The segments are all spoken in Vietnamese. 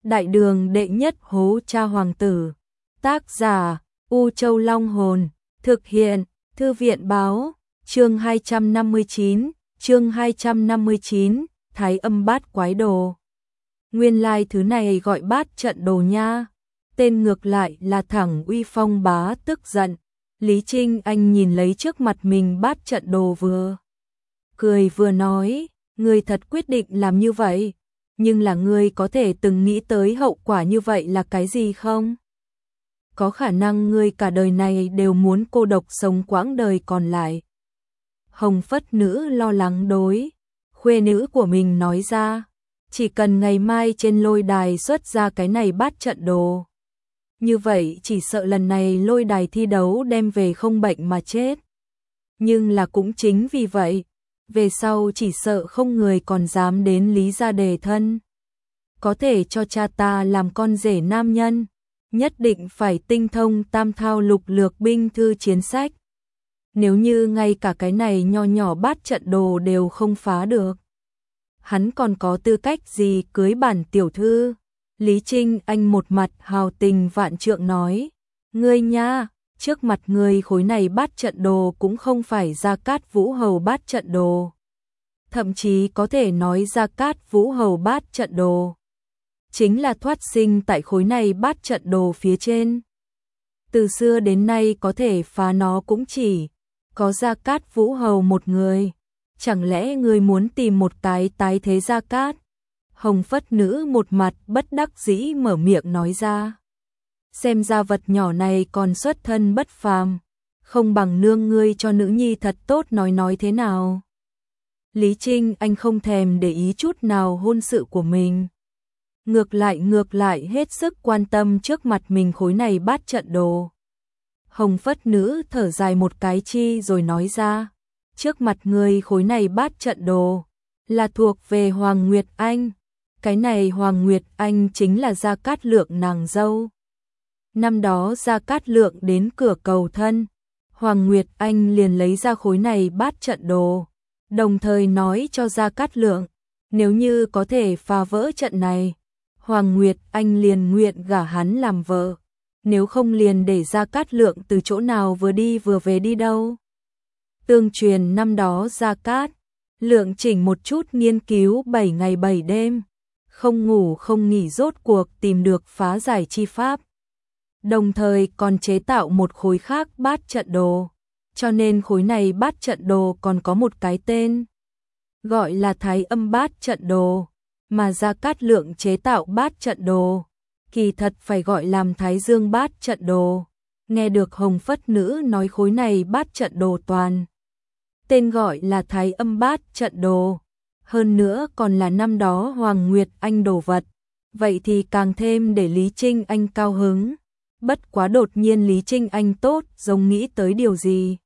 Đại đường đệ nhất hố cha hoàng tử. Tác giả U Châu Long Hồn. Thực hiện Thư viện báo. Chương 259, Thái Âm Bát Quái Đồ. Nguyên lai thứ này gọi bát trận đồ nha. Tên ngược lại là thẳng uy phong bá tức giận. Lý Trinh Anh nhìn lấy trước mặt mình bát trận đồ vừa cười vừa nói, ngươi thật quyết định làm như vậy, nhưng là ngươi có thể từng nghĩ tới hậu quả như vậy là cái gì không? Có khả năng ngươi cả đời này đều muốn cô độc sống quãng đời còn lại. Hồng Phất Nữ lo lắng đối khuê nữ của mình nói ra, chỉ cần ngày mai trên lôi đài xuất ra cái này bát trận đồ. Như vậy chỉ sợ lần này lôi đài thi đấu đem về không bệnh mà chết. Nhưng là cũng chính vì vậy, về sau chỉ sợ không người còn dám đến Lý gia đề thân. Có thể cho cha ta làm con rể nam nhân, nhất định phải tinh thông tam thao lục lược binh thư chiến sách. Nếu như ngay cả cái này nho nhỏ bát trận đồ đều không phá được, hắn còn có tư cách gì cưới bản tiểu thư? Lý Trinh Anh một mặt hào tình vạn trượng nói, ngươi nha, trước mặt ngươi khối này bát trận đồ cũng không phải Gia Cát Vũ Hầu bát trận đồ. Thậm chí có thể nói Gia Cát Vũ Hầu bát trận đồ chính là thoát sinh tại khối này bát trận đồ phía trên. Từ xưa đến nay có thể phá nó cũng chỉ có Gia Cát Vũ Hầu một người. Chẳng lẽ ngươi muốn tìm một cái tái thế Gia Cát? Hồng Phất Nữ một mặt bất đắc dĩ mở miệng nói ra. Xem ra vật nhỏ này còn xuất thân bất phàm, không bằng nương ngươi cho nữ nhi thật tốt nói thế nào. Lý Trinh Anh không thèm để ý chút nào hôn sự của mình. Ngược lại hết sức quan tâm trước mặt mình khối này bát trận đồ. Hồng Phất Nữ thở dài một cái chi rồi nói ra, trước mặt ngươi khối này bát trận đồ là thuộc về Hoàng Nguyệt Anh. Cái này Hoàng Nguyệt Anh chính là Gia Cát Lượng nàng dâu. Năm đó Gia Cát Lượng đến cửa cầu thân, Hoàng Nguyệt Anh liền lấy ra khối này bát trận đồ, đồng thời nói cho Gia Cát Lượng, nếu như có thể phá vỡ trận này, Hoàng Nguyệt Anh liền nguyện gả hắn làm vợ, nếu không liền để Gia Cát Lượng từ chỗ nào vừa đi vừa về đi đâu. Tương truyền năm đó Gia Cát Lượng chỉnh một chút nghiên cứu 7 ngày 7 đêm, không ngủ không nghỉ rốt cuộc tìm được phá giải chi pháp. Đồng thời còn chế tạo một khối khác bát trận đồ, cho nên khối này bát trận đồ còn có một cái tên, gọi là Thái Âm bát trận đồ, mà Gia Cát Lượng chế tạo bát trận đồ, kỳ thật phải gọi làm Thái Dương bát trận đồ. Nghe được Hồng Phất Nữ nói khối này bát trận đồ toàn tên gọi là Thái Âm bát trận đồ, hơn nữa còn là năm đó Hoàng Nguyệt Anh đồ vật, vậy thì càng thêm để Lý Trinh Anh cao hứng. Bất quá đột nhiên Lý Trinh Anh tốt giống nghĩ tới điều gì.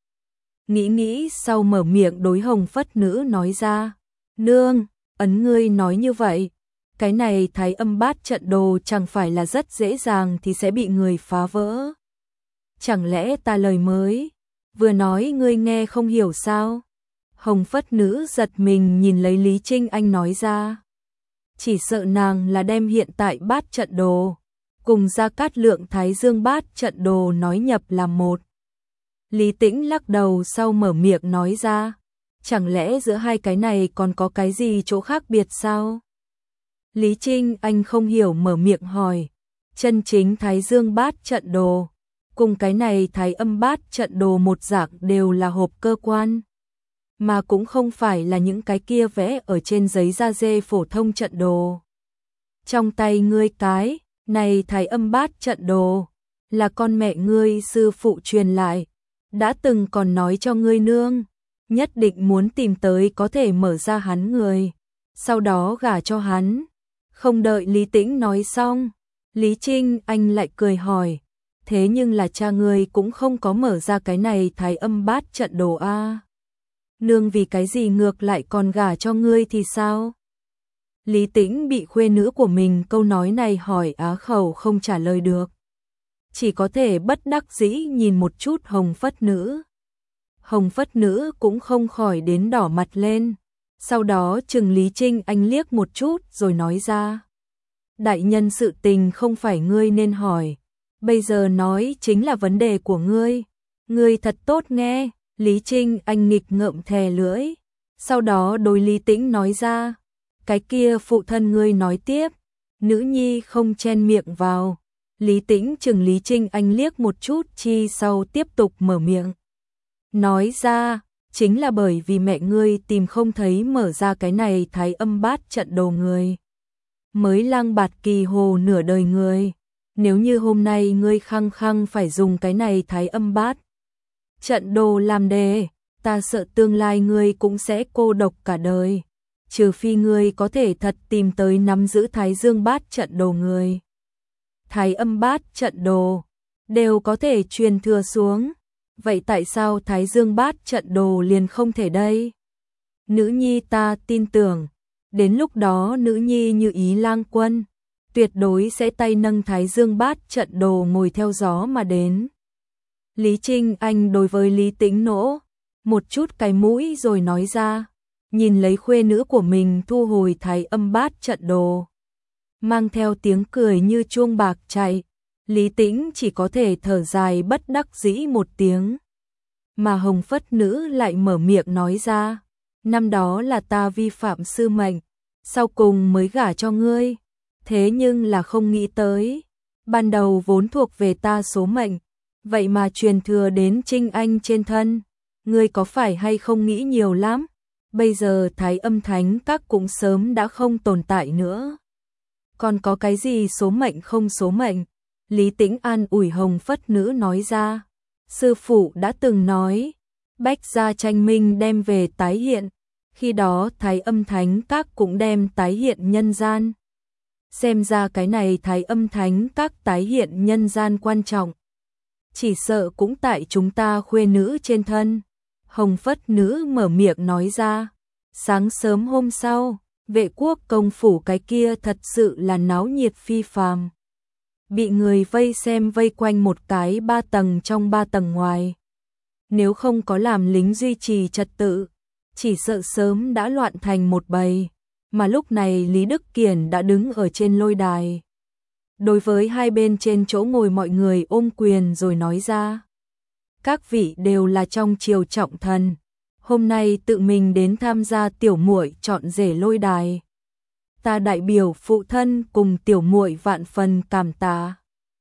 Nghĩ sau mở miệng đối Hồng Phất Nữ nói ra, nương, ấn ngươi nói như vậy, cái này Thái Âm bát trận đồ chẳng phải là rất dễ dàng thì sẽ bị người phá vỡ. Chẳng lẽ ta lời mới vừa nói ngươi nghe không hiểu sao? Hồng Phất Nữ giật mình nhìn lấy Lý Trinh Anh nói ra. Chỉ sợ nàng là đem hiện tại bát trận đồ cùng Gia Cát Lượng Thái Dương bát trận đồ nói nhập làm một. Lý Tĩnh lắc đầu sau mở miệng nói ra, chẳng lẽ giữa hai cái này còn có cái gì chỗ khác biệt sao? Lý Trinh Anh không hiểu mở miệng hỏi, chân chính Thái Dương bát trận đồ cùng cái này Thái Âm bát trận đồ một dạng đều là hộp cơ quan, mà cũng không phải là những cái kia vẽ ở trên giấy da dê phổ thông trận đồ. Trong tay ngươi cái này Thái Âm bát trận đồ là con mẹ ngươi sư phụ truyền lại, đã từng còn nói cho ngươi nương, nhất định muốn tìm tới có thể mở ra hắn người, sau đó gả cho hắn. Không đợi Lý Tĩnh nói xong, Lý Trinh Anh lại cười hỏi, thế nhưng là cha ngươi cũng không có mở ra cái này Thái Âm bát trận đồ a. Nương vì cái gì ngược lại còn gả cho ngươi thì sao? Lý Tĩnh bị khuê nữ của mình câu nói này hỏi á khẩu không trả lời được, chỉ có thể bất đắc dĩ nhìn một chút Hồng Phất Nữ. Hồng Phất Nữ cũng không khỏi đến đỏ mặt lên, sau đó chừng Lý Trinh Anh liếc một chút rồi nói ra, đại nhân sự tình không phải ngươi nên hỏi, bây giờ nói chính là vấn đề của ngươi. Ngươi thật tốt nghe, Lý Trinh Anh nghịch ngợm thè lưỡi, sau đó đối Lý Tĩnh nói ra, cái kia phụ thân ngươi nói tiếp, nữ nhi không chen miệng vào. Lý Tĩnh chừng Lý Trinh Anh liếc một chút chi sau tiếp tục mở miệng. Nói ra, chính là bởi vì mẹ ngươi tìm không thấy mở ra cái này Thái Âm Bát trận đồ người. Mới lang bạt kỳ hồ nửa đời người. Nếu như hôm nay ngươi khăng khăng phải dùng cái này Thái Âm Bát trận đồ làm đề, ta sợ tương lai ngươi cũng sẽ cô độc cả đời. Trừ phi ngươi có thể thật tìm tới nắm giữ Thái Dương Bát trận đồ người. Thái Âm Bát trận đồ đều có thể truyền thừa xuống. Vậy tại sao Thái Dương Bát trận đồ liền không thể đây? Nữ nhi ta tin tưởng, đến lúc đó nữ nhi như ý lang quân, tuyệt đối sẽ tay nâng Thái Dương Bát trận đồ ngồi theo gió mà đến. Lý Trinh Anh đối với Lý Tĩnh nỗ một chút cái mũi rồi nói ra, nhìn lấy khuê nữ của mình thu hồi Thái Âm Bát trận đồ, mang theo tiếng cười như chuông bạc chạy. Lý Tĩnh chỉ có thể thở dài bất đắc dĩ một tiếng. Mà Hồng Phất Nữ lại mở miệng nói ra, năm đó là ta vi phạm sư mệnh, sau cùng mới gả cho ngươi. Thế nhưng là không nghĩ tới, ban đầu vốn thuộc về ta số mệnh, vậy mà truyền thừa đến Trinh Anh trên thân. Ngươi có phải hay không nghĩ nhiều lắm? Bây giờ Thái Âm Thánh Các cũng sớm đã không tồn tại nữa. Còn có cái gì số mệnh không số mệnh? Lý Tĩnh an ủi Hồng Phất Nữ nói ra, sư phụ đã từng nói, bách gia tranh minh đem về tái hiện, khi đó Thái Âm Thánh Các cũng đem tái hiện nhân gian. Xem ra cái này Thái Âm Thánh Các tái hiện nhân gian quan trọng, chỉ sợ cũng tại chúng ta khuê nữ trên thân. Hồng Phất Nữ mở miệng nói ra. Sáng sớm hôm sau, Vệ Quốc công phủ cái kia thật sự là náo nhiệt phi phàm. Bị người vây xem vây quanh một cái 3 tầng trong 3 tầng ngoài. Nếu không có làm lính duy trì trật tự, chỉ sợ sớm đã loạn thành một bầy. Mà lúc này Lý Đức Kiển đã đứng ở trên lôi đài. Đối với hai bên trên chỗ ngồi mọi người ôm quyền rồi nói ra. Các vị đều là trong triều trọng thần. Hôm nay tự mình đến tham gia tiểu muội chọn rể lôi đài. Ta đại biểu phụ thân cùng tiểu muội vạn phần cảm tạ.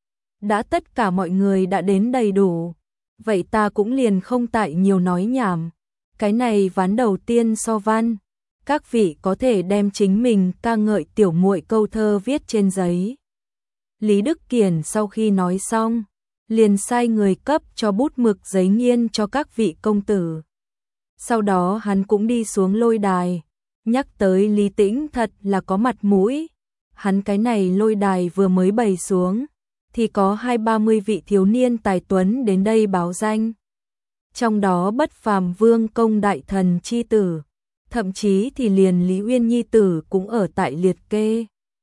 Đã tất cả mọi người đã đến đầy đủ, vậy ta cũng liền không tại nhiều nói nhảm. Cái này ván đầu tiên so văn, các vị có thể đem chính mình ca ngợi tiểu muội câu thơ viết trên giấy. Lý Đức Kiển sau khi nói xong, liền sai người cấp cho bút mực giấy nghiên cho các vị công tử. Sau đó hắn cũng đi xuống lôi đài, nhắc tới Lý Tĩnh thật là có mặt mũi. Hắn cái này lôi đài vừa mới bày xuống, thì có 20-30 vị thiếu niên tài tuấn đến đây báo danh. Trong đó bất phàm vương công đại thần chi tử, thậm chí thì liền Lý Uyên nhi tử cũng ở tại liệt kê.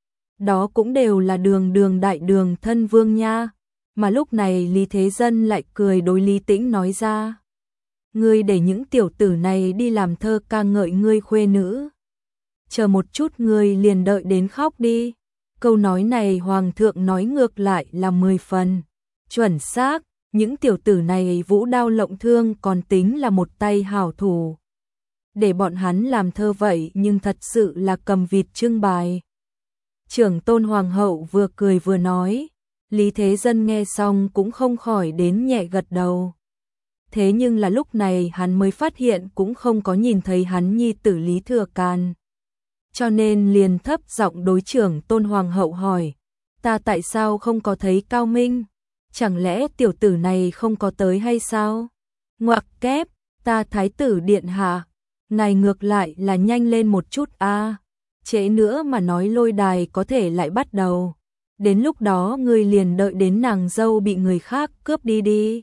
Đó cũng đều là đường đại đường thân vương nha. Mà lúc này Lý Thế Dân lại cười đối Lý Tĩnh nói ra. Ngươi để những tiểu tử này đi làm thơ ca ngợi ngươi khuê nữ. Chờ một chút ngươi liền đợi đến khóc đi. Câu nói này Hoàng thượng nói ngược lại là 10 phần. Chuẩn xác, những tiểu tử này vũ đao lộng thương còn tính là một tay hảo thủ. Để bọn hắn làm thơ vậy nhưng thật sự là cầm vịt trưng bài. Trưởng tôn hoàng hậu vừa cười vừa nói. Lý Thế Dân nghe xong cũng không khỏi đến nhẹ gật đầu. Thế nhưng là lúc này hắn mới phát hiện cũng không có nhìn thấy hắn nhi tử Lý Thừa Càn. Cho nên liền thấp giọng đối trưởng tôn hoàng hậu hỏi. Ta tại sao không có thấy Cao Minh? Chẳng lẽ tiểu tử này không có tới hay sao? Ngoặc kép, ta thái tử điện hạ. Này ngược lại là nhanh lên một chút a. Trễ nữa mà nói lôi đài có thể lại bắt đầu. Đến lúc đó ngươi liền đợi đến nàng dâu bị người khác cướp đi đi.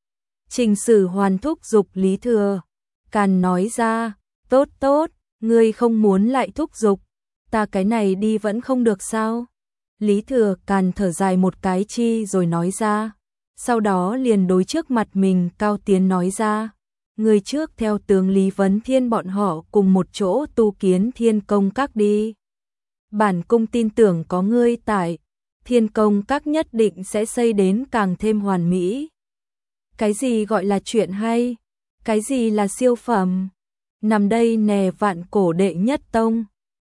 Trình Sử Hoàn thúc giục Lý Thừa Càn nói ra, tốt tốt, ngươi không muốn lại thúc giục, ta cái này đi vẫn không được sao? Lý Thừa Càn thở dài một cái chi rồi nói ra, sau đó liền đối trước mặt mình Cao Tiến nói ra, người trước theo tướng Lý Vấn Thiên bọn họ cùng một chỗ tu kiến Thiên Công Các đi. Bản cung tin tưởng có ngươi tại, Thiên Công Các nhất định sẽ xây đến càng thêm hoàn mỹ. Cái gì gọi là chuyện hay? Cái gì là siêu phẩm? Nằm đây nè Vạn Cổ đệ nhất tông.